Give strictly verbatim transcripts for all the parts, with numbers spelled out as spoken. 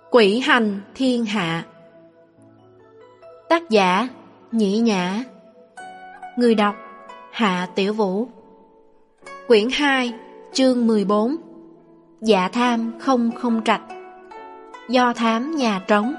Quỷ hành thiên hạ. Tác giả Nhĩ Nhã. Người đọc Hạ Tiểu Vũ. Quyển hai, chương mười bốn. Dạ tham không không trạch. Do thám nhà trống.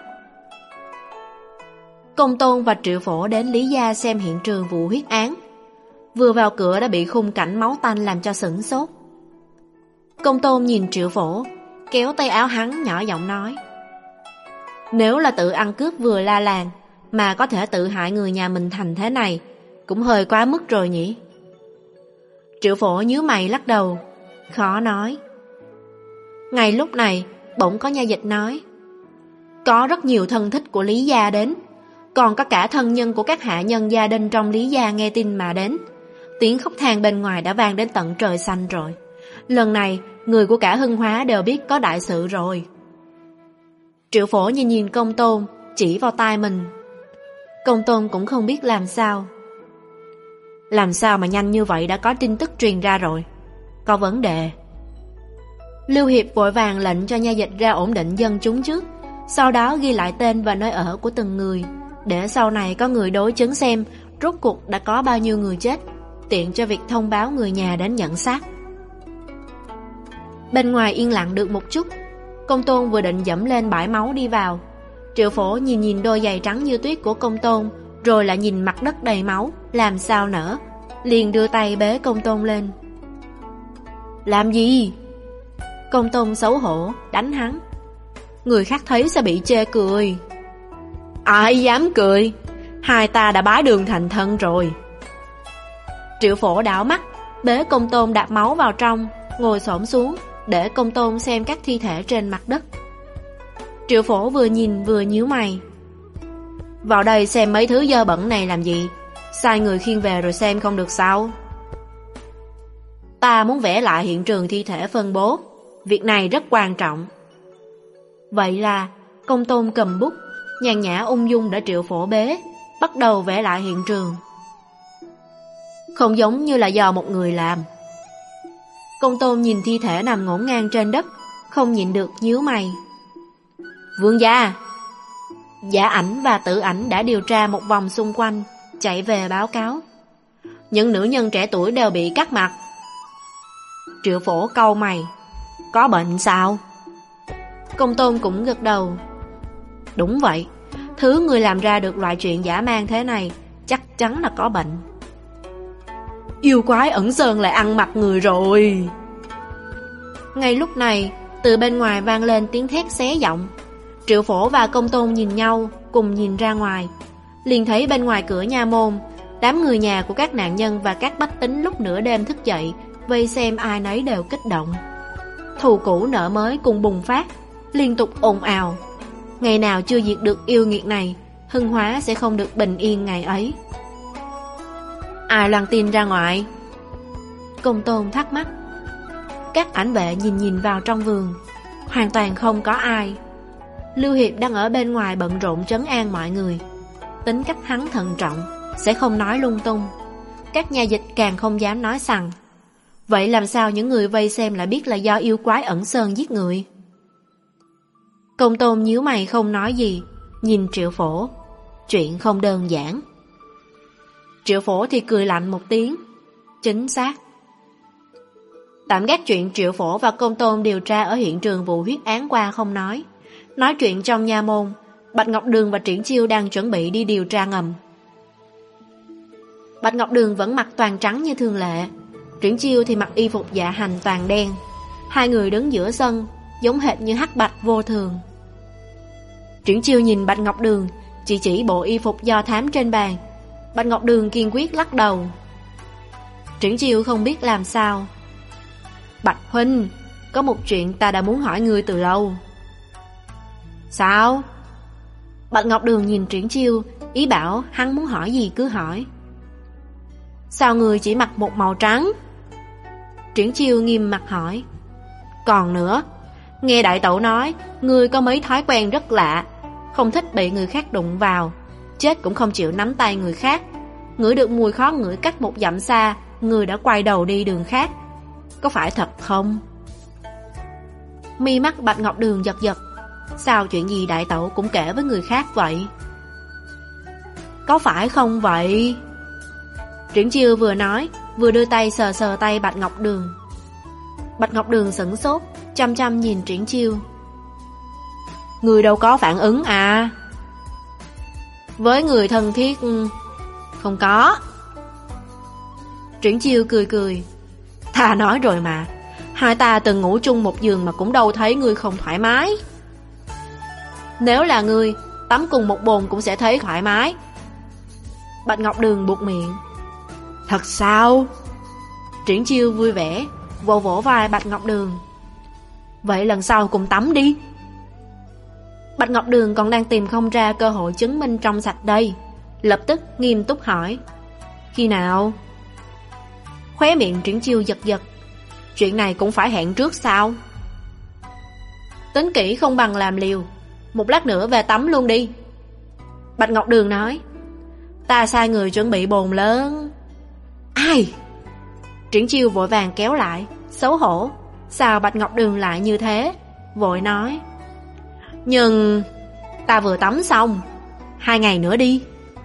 Công Tôn và Triệu Phổ đến Lý Gia xem hiện trường vụ huyết án. Vừa vào cửa đã bị khung cảnh máu tanh làm cho sửng sốt. Công Tôn nhìn Triệu Phổ, kéo tay áo hắn nhỏ giọng nói: Nếu là tự ăn cướp vừa la làng mà có thể tự hại người nhà mình thành thế này, cũng hơi quá mức rồi nhỉ. Triệu Phổ nhíu mày lắc đầu, khó nói. Ngay lúc này bỗng có nha dịch nói: Có rất nhiều thân thích của Lý Gia đến, còn có cả thân nhân của các hạ nhân gia đình trong Lý Gia nghe tin mà đến. Tiếng khóc than bên ngoài đã vang đến tận trời xanh rồi. Lần này người của cả Hưng Hóa đều biết có đại sự rồi. Triệu Phổ nhìn nhìn Công Tôn, chỉ vào tai mình. Công Tôn cũng không biết làm sao. Làm sao mà nhanh như vậy đã có tin tức truyền ra rồi? Có vấn đề. Lưu Hiệp vội vàng lệnh cho nha dịch ra ổn định dân chúng trước, sau đó ghi lại tên và nơi ở của từng người, để sau này có người đối chứng xem rốt cuộc đã có bao nhiêu người chết, tiện cho việc thông báo người nhà đến nhận xác. Bên ngoài yên lặng được một chút, Công Tôn vừa định dẫm lên bãi máu đi vào. Triệu Phổ nhìn nhìn đôi giày trắng như tuyết của Công Tôn, rồi lại nhìn mặt đất đầy máu, làm sao nỡ, liền đưa tay bế Công Tôn lên. Làm gì? Công Tôn xấu hổ đánh hắn. Người khác thấy sẽ bị chê cười. Ai dám cười? Hai ta đã bái đường thành thân rồi. Triệu Phổ đảo mắt, bế Công Tôn đạp máu vào trong, ngồi xổm xuống để Công Tôn xem các thi thể trên mặt đất. Triệu Phổ vừa nhìn vừa nhíu mày. Vào đây xem mấy thứ dơ bẩn này làm gì? Sai người khiêng về rồi xem không được sao? Ta muốn vẽ lại hiện trường thi thể phân bố. Việc này rất quan trọng. Vậy là Công Tôn cầm bút, nhàn nhã ung dung để Triệu Phổ bế, bắt đầu vẽ lại hiện trường. Không giống như là do một người làm. Công Tôn nhìn thi thể nằm ngổn ngang trên đất, không nhịn được nhíu mày. Vương gia! Giả ảnh và tử ảnh đã điều tra một vòng xung quanh, chạy về báo cáo. Những nữ nhân trẻ tuổi đều bị cắt mặt. Triệu Phổ cau mày. Có bệnh sao? Công Tôn cũng gật đầu. Đúng vậy, thứ người làm ra được loại chuyện dã man thế này chắc chắn là có bệnh. Yêu quái ẩn sơn lại ăn mặt người rồi. Ngay lúc này, từ bên ngoài vang lên tiếng thét xé giọng. Triệu Phổ và Công Tôn nhìn nhau, cùng nhìn ra ngoài. Liền thấy bên ngoài cửa nha môn, đám người nhà của các nạn nhân và các bách tính lúc nửa đêm thức dậy, vây xem ai nấy đều kích động. Thù cũ nợ mới cùng bùng phát, liên tục ồn ào. Ngày nào chưa diệt được yêu nghiệt này, Hưng Hóa sẽ không được bình yên ngày ấy. Ai loan tin ra ngoài? Công Tôn thắc mắc. Các ảnh vệ nhìn nhìn vào trong vườn, hoàn toàn không có ai. Lưu Hiệp đang ở bên ngoài bận rộn trấn an mọi người. Tính cách hắn thận trọng, sẽ không nói lung tung. Các nha dịch càng không dám nói sằng. Vậy làm sao những người vây xem lại biết là do yêu quái ẩn sơn giết người? Công Tôn nhíu mày không nói gì, nhìn Triệu Phổ. Chuyện không đơn giản. Triệu Phổ thì cười lạnh một tiếng. Chính xác. Tạm gác chuyện Triệu Phổ và Công Tôn điều tra ở hiện trường vụ huyết án qua không nói. Nói chuyện trong nha môn, Bạch Ngọc Đường và Triển Chiêu đang chuẩn bị đi điều tra ngầm. Bạch Ngọc Đường vẫn mặc toàn trắng như thường lệ, Triển Chiêu thì mặc y phục dạ hành toàn đen. Hai người đứng giữa sân, giống hệt như hắc bạch vô thường. Triển Chiêu nhìn Bạch Ngọc Đường, chỉ chỉ bộ y phục do thám trên bàn. Bạch Ngọc Đường kiên quyết lắc đầu. Triển Chiêu không biết làm sao. Bạch huynh, có một chuyện ta đã muốn hỏi ngươi từ lâu. Sao? Bạch Ngọc Đường nhìn Triển Chiêu, ý bảo hắn muốn hỏi gì cứ hỏi. Sao ngươi chỉ mặc một màu trắng? Triển Chiêu nghiêm mặt hỏi. Còn nữa, nghe đại tẩu nói ngươi có mấy thói quen rất lạ, không thích bị người khác đụng vào, chết cũng không chịu nắm tay người khác. Ngửi được mùi khó ngửi cách một dặm xa, ngươi đã quay đầu đi đường khác. Có phải thật không? Mi mắt Bạch Ngọc Đường giật giật, Sao chuyện gì đại tẩu cũng kể với người khác vậy? Có phải không vậy? Triển Chiêu vừa nói, vừa đưa tay sờ sờ tay Bạch Ngọc Đường. Bạch Ngọc Đường sửng sốt, chăm chăm nhìn Triển Chiêu. Người đâu có phản ứng à? Với người thân thiết, không có. Triển Chiêu cười cười. Ta nói rồi mà, hai ta từng ngủ chung một giường mà cũng đâu thấy ngươi không thoải mái. Nếu là ngươi, tắm cùng một bồn cũng sẽ thấy thoải mái. Bạch Ngọc Đường buột miệng. Thật sao? Triển Chiêu vui vẻ, vỗ vỗ vai Bạch Ngọc Đường. Vậy lần sau cùng tắm đi. Bạch Ngọc Đường còn đang tìm không ra cơ hội chứng minh trong sạch đây, lập tức nghiêm túc hỏi. Khi nào? Khóe miệng Triển Chiêu giật giật. Chuyện này cũng phải hẹn trước sao? Tính kỹ không bằng làm liều, một lát nữa về tắm luôn đi. Bạch Ngọc Đường nói. Ta sai người chuẩn bị bồn lớn. Ai? Triển Chiêu vội vàng kéo lại, xấu hổ. Sao Bạch Ngọc Đường lại như thế? Vội nói. Nhưng ta vừa tắm xong, hai ngày nữa đi.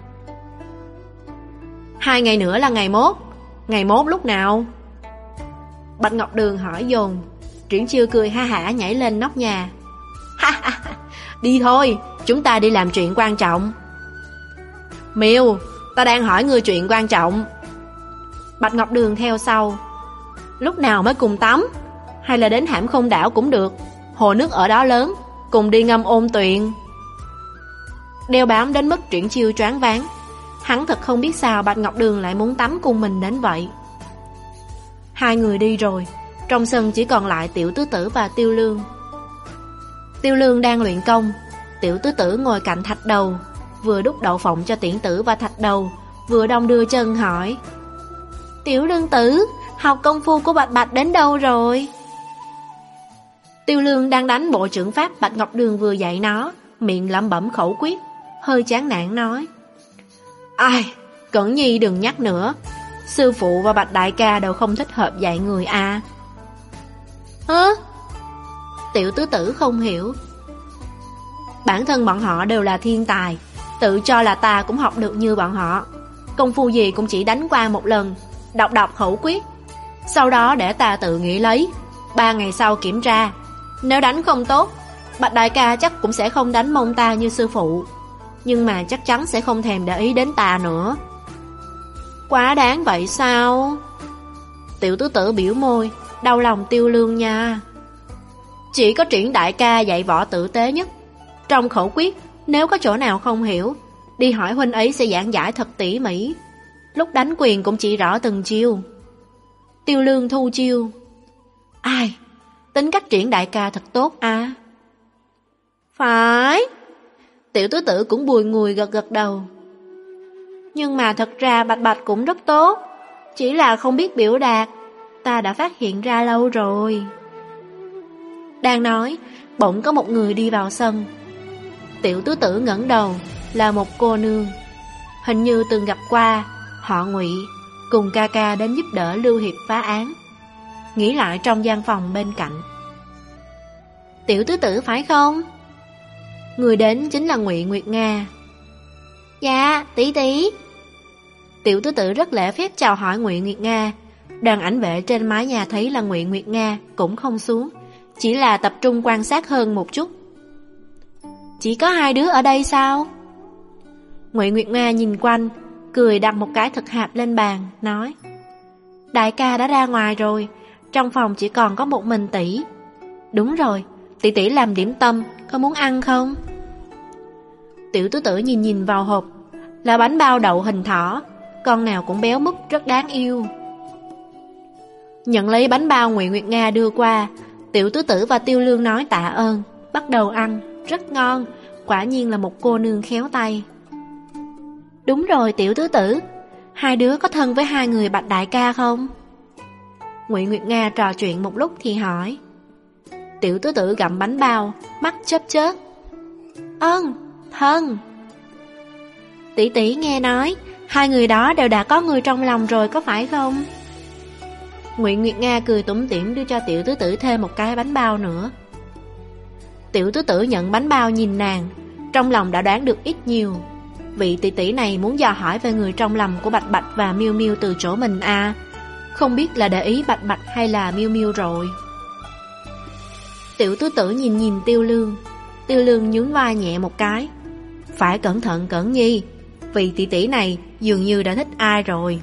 Hai ngày nữa là ngày mốt. Ngày mốt lúc nào? Bạch Ngọc Đường hỏi dồn. Triển Chiêu cười ha hả nhảy lên nóc nhà. Ha ha, đi thôi, chúng ta đi làm chuyện quan trọng. Miêu, ta đang hỏi ngươi chuyện quan trọng. Bạch Ngọc Đường theo sau. Lúc nào mới cùng tắm? Hay là đến Hãm Không đảo cũng được, hồ nước ở đó lớn, cùng đi ngâm ôn tuyền. Đeo bám đến mức Triển Chiêu choáng váng. Hắn thật không biết sao Bạch Ngọc Đường lại muốn tắm cùng mình đến vậy. Hai người đi rồi, trong sân chỉ còn lại Tiểu Tứ Tử và Tiêu Lương. Tiêu Lương đang luyện công, Tiểu Tứ Tử ngồi cạnh Thạch Đầu, vừa đút đậu phộng cho Tiễn Tử và Thạch Đầu, vừa đong đưa chân hỏi. Tiểu Lương Tử, học công phu của Bạch Bạch đến đâu rồi? Tiêu Lương đang đánh bộ trưởng pháp Bạch Ngọc Đường vừa dạy nó, miệng lẩm bẩm khẩu quyết, hơi chán nản nói. Ai, Cẩn Nhi đừng nhắc nữa, sư phụ và Bạch đại ca đều không thích hợp dạy người à. Hả? Tiểu Tứ Tử không hiểu. Bản thân bọn họ đều là thiên tài, tự cho là ta cũng học được như bọn họ. Công phu gì cũng chỉ đánh qua một lần, đọc đọc khẩu quyết, sau đó để ta tự nghĩ lấy. Ba ngày sau kiểm tra, nếu đánh không tốt, Bạch đại ca chắc cũng sẽ không đánh mông ta như sư phụ, nhưng mà chắc chắn sẽ không thèm để ý đến ta nữa. Quá đáng vậy sao? Tiểu Tứ Tử biểu môi, đau lòng Tiêu Lương nha. Chỉ có Triển đại ca dạy võ tử tế nhất. Trong khẩu quyết, nếu có chỗ nào không hiểu, đi hỏi huynh ấy sẽ giảng giải thật tỉ mỉ. Lúc đánh quyền cũng chỉ rõ từng chiêu. Tiêu Lương thu chiêu. Ai, tính cách Triển đại ca thật tốt à? Phải. Tiểu Tứ Tử cũng bùi ngùi gật gật đầu. Nhưng mà thật ra Bạch Bạch cũng rất tốt, chỉ là không biết biểu đạt. Ta đã phát hiện ra lâu rồi. Đang nói, bỗng có một người đi vào sân. Tiểu Tứ Tử ngẩng đầu, là một cô nương. Hình như từng gặp qua, họ Ngụy, cùng ca ca đến giúp đỡ Lưu Hiệp phá án. Nghĩ lại trong gian phòng bên cạnh. Tiểu Tứ Tử phải không? Người đến chính là Ngụy Nguyệt Nga. Dạ, tỷ tỷ. Tiểu Tứ Tử rất lễ phép chào hỏi Ngụy Nguyệt Nga. Đoàn ảnh vệ trên mái nhà thấy là Ngụy Nguyệt Nga cũng không xuống, chỉ là tập trung quan sát hơn một chút. Chỉ có hai đứa ở đây sao? Ngụy Nguyệt Nga nhìn quanh, cười đặt một cái thực hạp lên bàn, nói. Đại ca đã ra ngoài rồi, trong phòng chỉ còn có một mình tỷ. Đúng rồi, tỷ tỷ làm điểm tâm, có muốn ăn không? Tiểu Tứ Tử nhìn nhìn vào hộp, là bánh bao đậu hình thỏ, con nào cũng béo múp rất đáng yêu. Nhận lấy bánh bao Ngụy Nguyệt Nga đưa qua, Tiểu Tứ Tử và Tiêu Lương nói tạ ơn, bắt đầu ăn, rất ngon, quả nhiên là một cô nương khéo tay. Đúng rồi Tiểu Tứ Tử, hai đứa có thân với hai người Bạch đại ca không? Ngụy Nguyệt Nga trò chuyện một lúc thì hỏi. Tiểu Tứ Tử gặm bánh bao, mắt chớp chớp. Ơn, thân. Tỷ tỷ nghe nói hai người đó đều đã có người trong lòng rồi có phải không? Ngụy Nguyệt Nga cười tủm tỉm đưa cho Tiểu Tứ Tử thêm một cái bánh bao nữa. Tiểu tứ tử nhận bánh bao nhìn nàng, trong lòng đã đoán được ít nhiều. Vị tỷ tỷ này muốn dò hỏi về người trong lòng của Bạch Bạch và Miêu Miêu từ chỗ mình à. Không biết là để ý Bạch Bạch hay là Miêu Miêu rồi. Tiểu tứ tử nhìn nhìn Tiêu Lương. Tiêu Lương nhún vai nhẹ một cái. Phải cẩn thận Cẩn Nhi, vị tỷ tỷ này dường như đã thích ai rồi.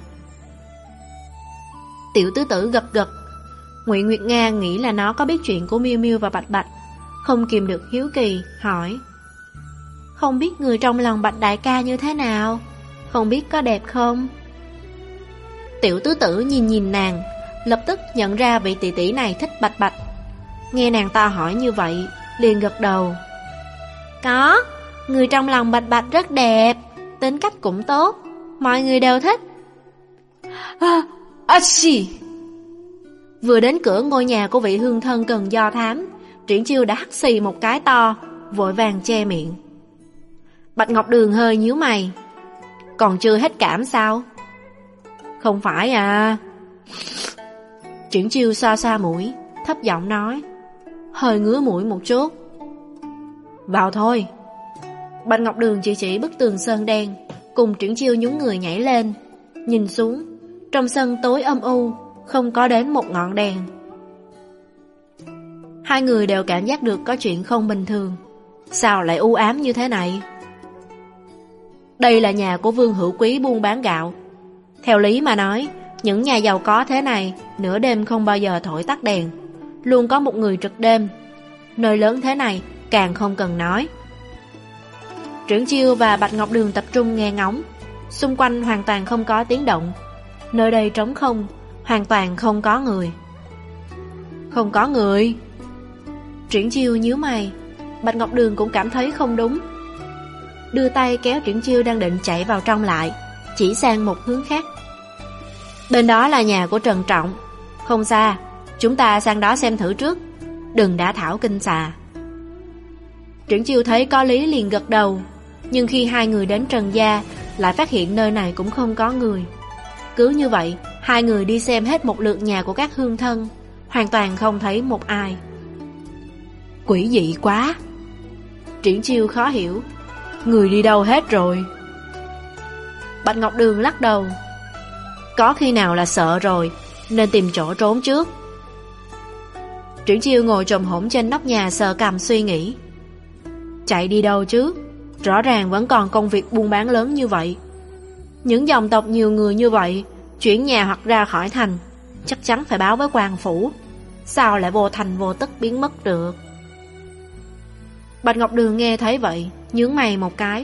Tiểu tứ tử gật gật. Ngụy Nguyệt Nga nghĩ là nó có biết chuyện của Miêu Miêu và Bạch Bạch, không kìm được hiếu kỳ hỏi: Không biết người trong lòng Bạch đại ca như thế nào? Không biết có đẹp không? Tiểu tứ tử nhìn nhìn nàng, lập tức nhận ra vị tỷ tỷ này thích Bạch Bạch. Nghe nàng ta hỏi như vậy, liền gật đầu. Có, người trong lòng Bạch Bạch rất đẹp, tính cách cũng tốt, mọi người đều thích. À, à xì. Vừa đến cửa ngôi nhà của vị hương thân cần do thám, Triển Chiêu đã hắt xì một cái to, vội vàng che miệng. Bạch Ngọc Đường hơi nhíu mày. Còn chưa hết cảm sao? Không phải à. Triển Chiêu xoa xoa mũi, thấp giọng nói, hơi ngứa mũi một chút. Vào thôi. Bạch Ngọc Đường chỉ chỉ bức tường sơn đen, cùng Triển Chiêu nhún người nhảy lên. Nhìn xuống, trong sân tối âm u, không có đến một ngọn đèn. Hai người đều cảm giác được có chuyện không bình thường. Sao lại u ám như thế này? Đây là nhà của Vương Hữu Quý buôn bán gạo. Theo lý mà nói, những nhà giàu có thế này nửa đêm không bao giờ thổi tắt đèn, luôn có một người trực đêm. Nơi lớn thế này càng không cần nói. Triển Chiêu và Bạch Ngọc Đường tập trung nghe ngóng. Xung quanh hoàn toàn không có tiếng động. Nơi đây trống không, hoàn toàn không có người. Không có người? Triển Chiêu nhíu mày. Bạch Ngọc Đường cũng cảm thấy không đúng, đưa tay kéo Triển Chiêu đang định chạy vào trong lại, chỉ sang một hướng khác. Bên đó là nhà của Trần Trọng, không xa, chúng ta sang đó xem thử trước, đừng đả thảo kinh xà. Triển Chiêu thấy có lý liền gật đầu. Nhưng khi hai người đến Trần gia, lại phát hiện nơi này cũng không có người. Cứ như vậy, hai người đi xem hết một lượt nhà của các hương thân, hoàn toàn không thấy một ai. Quỷ dị quá. Triển Chiêu khó hiểu, người đi đâu hết rồi? Bạch Ngọc Đường lắc đầu. Có khi nào là sợ rồi, nên tìm chỗ trốn trước. Triển Chiêu ngồi trồm hổm trên nóc nhà sờ cằm suy nghĩ. Chạy đi đâu chứ? Rõ ràng vẫn còn công việc buôn bán lớn như vậy. Những dòng tộc nhiều người như vậy, chuyển nhà hoặc ra khỏi thành, chắc chắn phải báo với quan phủ. Sao lại vô thành vô tức biến mất được? Bạch Ngọc Đường nghe thấy vậy, nhướng mày một cái.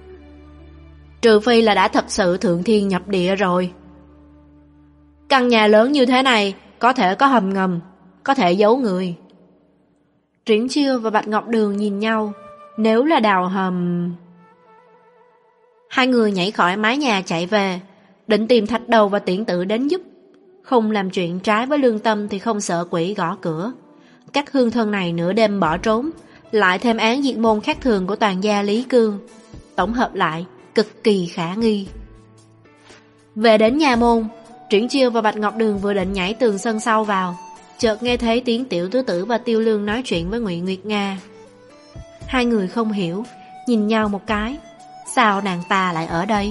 Trừ phi là đã thật sự thượng thiên nhập địa rồi. Căn nhà lớn như thế này có thể có hầm ngầm, có thể giấu người. Triển Chiêu và Bạch Ngọc Đường nhìn nhau. Nếu là đào hầm... Hai người nhảy khỏi mái nhà chạy về, định tìm Thạch Đầu và Tiễn Tự đến giúp. Không làm chuyện trái với lương tâm thì không sợ quỷ gõ cửa. Các hương thân này nửa đêm bỏ trốn, lại thêm án diệt môn khác thường của toàn gia Lý Cương, tổng hợp lại cực kỳ khả nghi. Về đến nhà môn, Triển Chiêu và Bạch Ngọc Đường vừa định nhảy tường sân sau vào, chợt nghe thấy tiếng Tiểu Tứ Tử và Tiêu Lương nói chuyện với Ngụy Nguyệt Nga. Hai người không hiểu, nhìn nhau một cái. Sao nàng ta lại ở đây?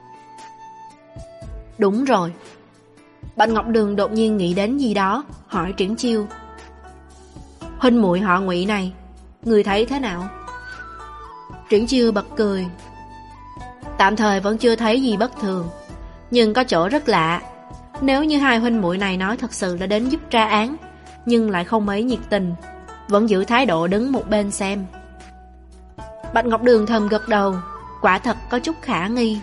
Đúng rồi. Bạch Ngọc Đường đột nhiên nghĩ đến gì đó, hỏi Triển Chiêu. Huynh muội họ Ngụy này, người thấy thế nào? Triển Chiêu bật cười. Tạm thời vẫn chưa thấy gì bất thường, nhưng có chỗ rất lạ. Nếu như hai huynh muội này nói thật sự là đến giúp tra án, nhưng lại không mấy nhiệt tình, vẫn giữ thái độ đứng một bên xem. Bạch Ngọc Đường thầm gật đầu, quả thật có chút khả nghi.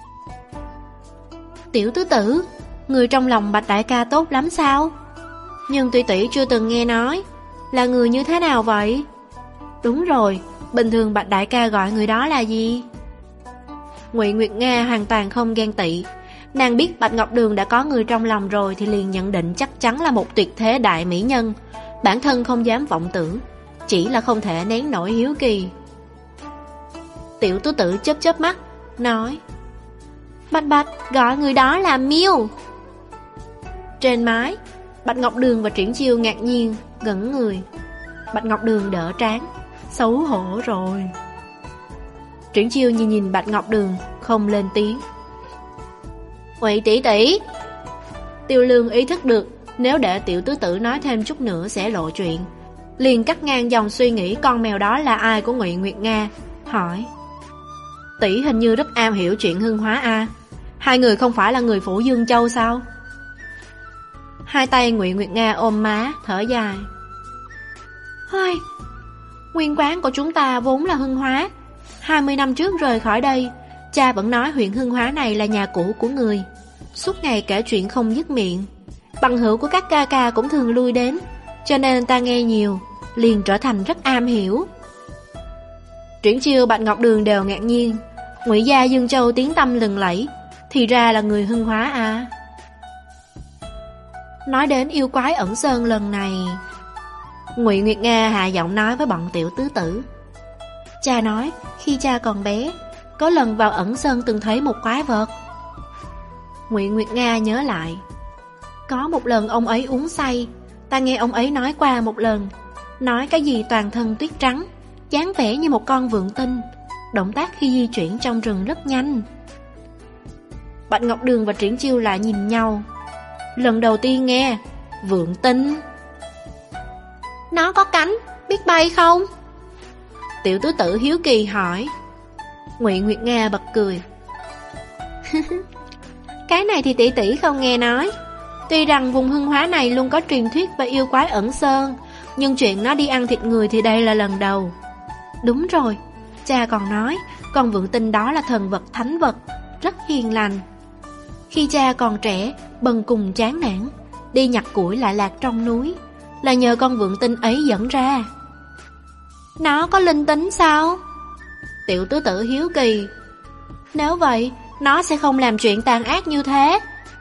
Tiểu Tứ Tử, người trong lòng Bạch đại ca tốt lắm sao? Nhưng tỷ tỷ chưa từng nghe nói, là người như thế nào vậy? Đúng rồi, bình thường Bạch đại ca gọi người đó là gì? Ngụy Nguyệt Nga hoàn toàn không ghen tị. Nàng biết Bạch Ngọc Đường đã có người trong lòng rồi thì liền nhận định chắc chắn là một tuyệt thế đại mỹ nhân. Bản thân không dám vọng tưởng, chỉ là không thể nén nổi hiếu kỳ. Tiểu Tứ Tử chớp chớp mắt, nói: Bạch Bạch gọi người đó là Miêu. Trên mái, Bạch Ngọc Đường và Triển Chiêu ngạc nhiên ngẩn người. Bạch Ngọc Đường đỡ trán, Xấu hổ rồi. Triển Chiêu nhìn nhìn Bạch Ngọc Đường, không lên tiếng. Ngụy tỷ tỷ. Tiêu Lương ý thức được nếu để tiểu tứ tử nói thêm chút nữa sẽ lộ chuyện, liền cắt ngang dòng suy nghĩ con mèo đó là ai của Ngụy Nguyệt Nga, hỏi: tỷ hình như rất am hiểu chuyện hương hóa a, hai người không phải là người phủ Dương Châu sao? Hai tay Ngụy Nguyệt Nga ôm má, thở dài. Hơi, nguyên quán của chúng ta vốn là Hưng Hóa. Hai mươi năm trước rời khỏi đây, cha vẫn nói huyện Hưng Hóa này là nhà cũ của người, suốt ngày kể chuyện không dứt miệng. Bằng hữu của các ca ca cũng thường lui đến, cho nên ta nghe nhiều, liền trở thành rất am hiểu. Triển Chiêu, Bạch Ngọc Đường đều ngạc nhiên. Ngụy gia Dương Châu tiếng tăm lừng lẫy, thì ra là người Hưng Hóa à. Nói đến yêu quái ẩn sơn lần này, Ngụy Nguyệt Nga hạ giọng nói với bọn tiểu tứ tử. Cha nói khi cha còn bé, có lần vào ẩn sơn từng thấy một quái vật. Ngụy Nguyệt Nga nhớ lại. Có một lần ông ấy uống say, ta nghe ông ấy nói qua một lần, nói cái gì toàn thân tuyết trắng, dáng vẻ như một con vượn tinh, động tác khi di chuyển trong rừng rất nhanh. Bạch Ngọc Đường và Triển Chiêu lại nhìn nhau. Lần đầu tiên nghe vượn tinh. Nó có cánh, biết bay không? Tiểu tứ tử hiếu kỳ hỏi. Ngụy Nguyệt Nga bật cười. Cái này thì tỷ tỷ không nghe nói. Tuy rằng vùng Hưng Hóa này luôn có truyền thuyết về yêu quái ẩn sơn, nhưng chuyện nó đi ăn thịt người thì đây là lần đầu. Đúng rồi, cha còn nói con vượn tinh đó là thần vật thánh vật, rất hiền lành. Khi cha còn trẻ, bần cùng chán nản, đi nhặt củi lại lạc trong núi, là nhờ con vượn tinh ấy dẫn ra. Nó có linh tính sao? Tiểu tứ tử hiếu kỳ. Nếu vậy, nó sẽ không làm chuyện tàn ác như thế.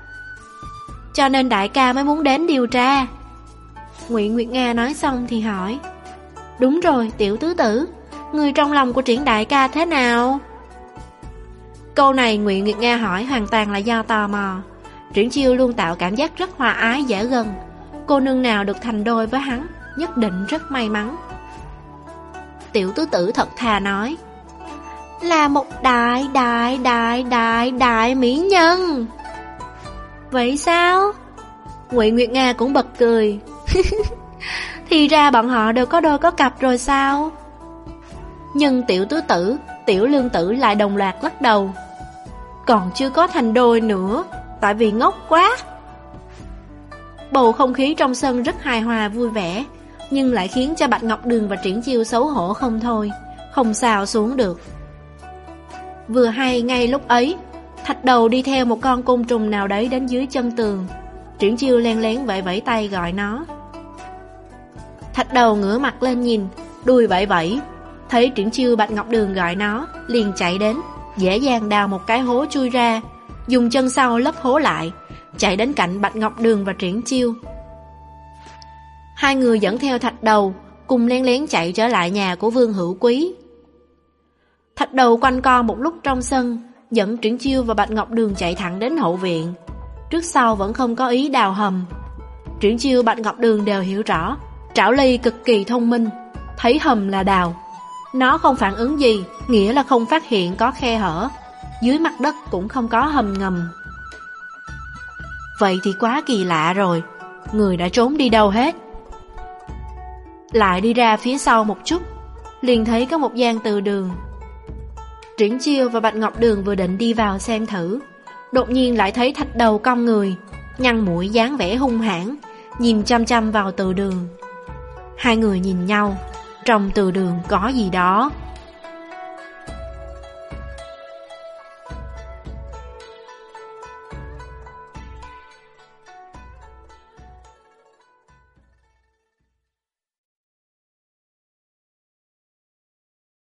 Cho nên đại ca mới muốn đến điều tra. Ngụy Nguyệt Nga nói xong thì hỏi. Đúng rồi, tiểu tứ tử, người trong lòng của Triển đại ca thế nào? Câu này Ngụy Nguyệt Nga hỏi hoàn toàn là do tò mò. Triển Chiêu luôn tạo cảm giác rất hòa ái dễ gần. Cô nương nào được thành đôi với hắn nhất định rất may mắn. Tiểu tứ tử thật thà nói. Là một đại đại đại đại đại mỹ nhân. Vậy sao? Ngụy Nguyệt Nga cũng bật cười. Thì ra bọn họ đều có đôi có cặp rồi sao? Nhưng tiểu tứ tử, tiểu lương tử lại đồng loạt lắc đầu. Còn chưa có thành đôi nữa, tại vì ngốc quá. Bầu không khí trong sân rất hài hòa vui vẻ, nhưng lại khiến cho Bạch Ngọc Đường và Triển Chiêu xấu hổ không thôi, không sao xuống được. Vừa hay ngay lúc ấy, Thạch Đầu đi theo một con côn trùng nào đấy đến dưới chân tường. Triển Chiêu len lén vẫy vẫy tay gọi nó. Thạch Đầu ngửa mặt lên nhìn, đuôi vẫy vẫy, thấy Triển Chiêu, Bạch Ngọc Đường gọi nó, liền chạy đến, dễ dàng đào một cái hố chui ra, dùng chân sau lấp hố lại, chạy đến cạnh Bạch Ngọc Đường và Triển Chiêu. Hai người dẫn theo Thạch Đầu, cùng lén lén chạy trở lại nhà của Vương Hữu Quý. Thạch Đầu quanh co một lúc trong sân, dẫn Triển Chiêu và Bạch Ngọc Đường chạy thẳng đến hậu viện. Trước sau vẫn không có ý đào hầm. Triển Chiêu, Bạch Ngọc Đường đều hiểu rõ, Trảo Ly cực kỳ thông minh, thấy hầm là đào. Nó không phản ứng gì, nghĩa là không phát hiện có khe hở. Dưới mặt đất cũng không có hầm ngầm. Vậy thì quá kỳ lạ rồi, người đã trốn đi đâu hết? Lại đi ra phía sau một chút, liền thấy có một gian từ đường. Triển Chiêu và Bạch Ngọc Đường vừa định đi vào xem thử, đột nhiên lại thấy Thạch Đầu cong người, nhăn mũi dáng vẻ hung hãn, nhìn chăm chăm vào từ đường. Hai người nhìn nhau, trong từ đường có gì đó